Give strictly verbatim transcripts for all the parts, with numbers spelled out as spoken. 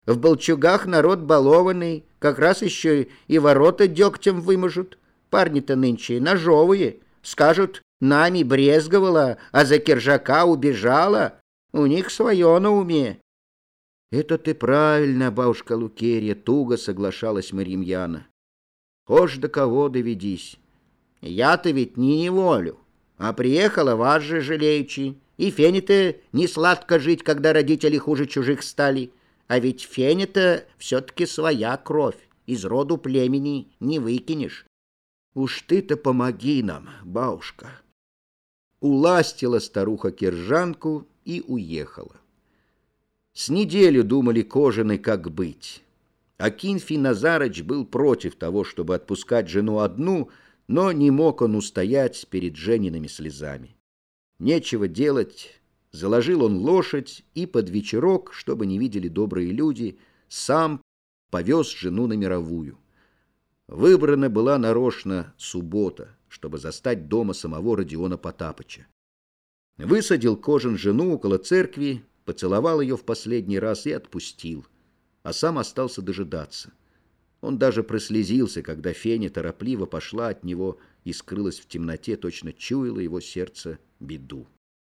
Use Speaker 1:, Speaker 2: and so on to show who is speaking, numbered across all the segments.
Speaker 1: В Болчугах народ балованный, как раз еще и ворота дегтем вымажут. Парни-то нынче ножовые, скажут, нами брезговала, а за Киржака убежала. У них свое на уме. Это ты правильно, бабушка Лукерья, туго соглашалась Марьямьяна. Хошь до кого доведись. Я-то ведь не неволю, а приехала вас же жалеючи. И Фене-то не сладко жить, когда родители хуже чужих стали. А ведь Феня-то все-таки своя кровь, из роду племени не выкинешь. Уж ты-то помоги нам, бабушка. Уластила старуха киржанку и уехала. С неделю думали Кожины, как быть. Акинфий Назарыч был против того, чтобы отпускать жену одну, но не мог он устоять перед Жениными слезами. Нечего делать, заложил он лошадь и под вечерок, чтобы не видели добрые люди, сам повез жену на мировую. Выбрана была нарочно суббота, чтобы застать дома самого Родиона Потапыча. Высадил Кожин жену около церкви, поцеловал ее в последний раз и отпустил, а сам остался дожидаться. Он даже прослезился, когда Феня торопливо пошла от него и скрылась в темноте, точно чуяло его сердце беду.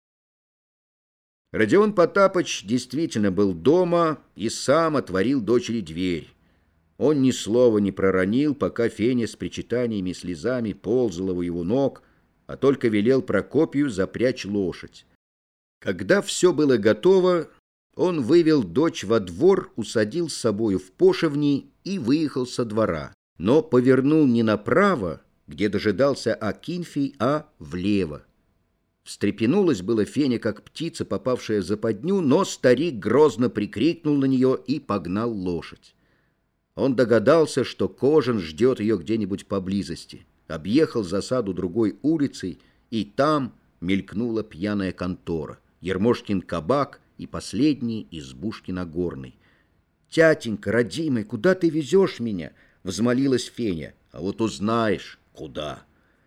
Speaker 1: Родион Потапыч действительно был дома и сам отворил дочери дверь. Он ни слова не проронил, пока Феня с причитаниями и слезами ползала у его ног, а только велел Прокопию запрячь лошадь. Когда все было готово, он вывел дочь во двор, усадил с собою в пошевни и выехал со двора, но повернул не направо, где дожидался Акинфий, а влево. Встрепенулась была Феня, как птица, попавшая в западню, но старик грозно прикрикнул на нее и погнал лошадь. Он догадался, что Кожин ждет ее где-нибудь поблизости, объехал засаду другой улицей, и там мелькнула пьяная контора, Ермошкин кабак и последний избушки Нагорной. «Тятенька, родимый, куда ты везешь меня?» — взмолилась Феня. «А вот узнаешь, куда».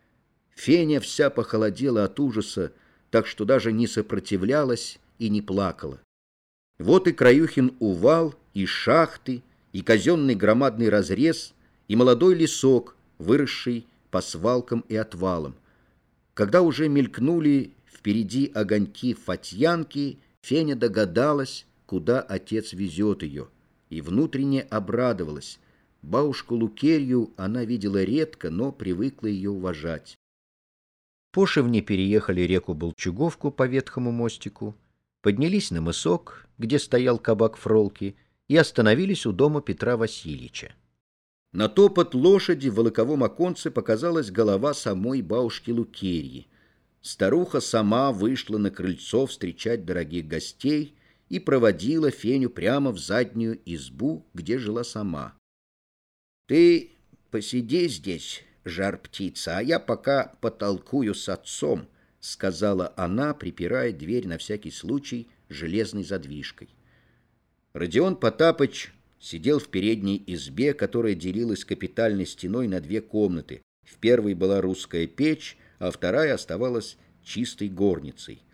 Speaker 1: Феня вся похолодела от ужаса, так что даже не сопротивлялась и не плакала. Вот и Краюхин увал, и шахты, и казенный громадный разрез, и молодой лесок, выросший по свалкам и отвалам. Когда уже мелькнули впереди огоньки Фатьянки, Феня догадалась, куда отец везет ее, и внутренне обрадовалась. Бабушку Лукерью она видела редко, но привыкла ее уважать. Пошевни переехали реку Болчуговку по ветхому мостику, поднялись на мысок, где стоял кабак Фролки, и остановились у дома Петра Васильевича. На топот лошади в волоковом оконце показалась голова самой бабушки Лукерьи. Старуха сама вышла на крыльцо встречать дорогих гостей и проводила Феню прямо в заднюю избу, где жила сама. «Ты посиди здесь, жар-птица, а я пока потолкую с отцом», — сказала она, припирая дверь на всякий случай железной задвижкой. Родион Потапыч сидел в передней избе, которая делилась капитальной стеной на две комнаты. В первой была русская печь, а вторая оставалась чистой горницей.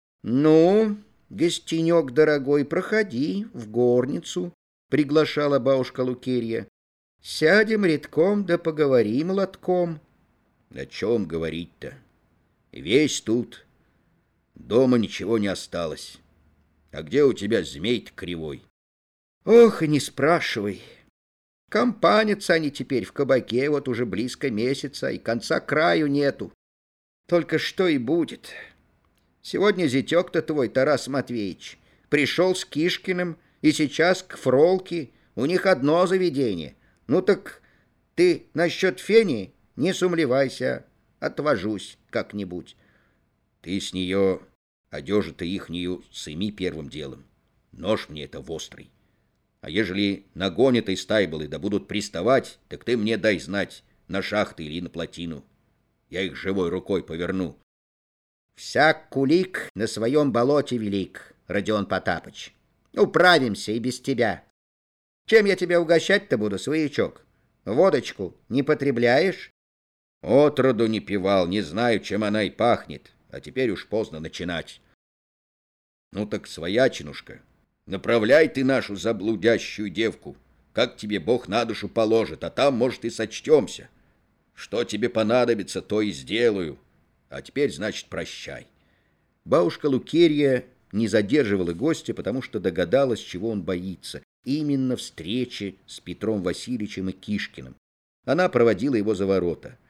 Speaker 1: «Ну, гостенек дорогой, проходи в горницу», — приглашала бабушка Лукерья. «Сядем редком да поговорим лотком». «О чем говорить-то? Весь тут. Дома ничего не осталось. А где у тебя змей-то кривой?» «Ох, и не спрашивай. Компанятся они теперь в кабаке вот уже близко месяца, и конца краю нету. Только что и будет. Сегодня зятек-то твой, Тарас Матвеевич, пришел с Кишкиным, и сейчас к Фролке. У них одно заведение. Ну так ты насчет Фени не сумлевайся, отвожусь как-нибудь». «Ты с нее одежу-то ихнюю сыми первым делом. Нож мне это вострый. А ежели нагонят из стайболы да будут приставать, так ты мне дай знать, на шахты или на плотину. Я их живой рукой поверну». «Всяк кулик на своем болоте велик, Родион Потапыч. Управимся и без тебя. Чем я тебя угощать-то буду, своячок? Водочку не потребляешь?» «Отроду не пивал, не знаю, чем она и пахнет, а теперь уж поздно начинать». «Ну так, своячинушка, Направляй ты нашу заблудящую девку, как тебе Бог на душу положит, а там, может, и сочтемся. Что тебе понадобится, то и сделаю. А теперь, значит, прощай». Бабушка Лукерья не задерживала гостя, потому что догадалась, чего он боится. Именно встречи с Петром Васильевичем и Кишкиным. Она проводила его за ворота.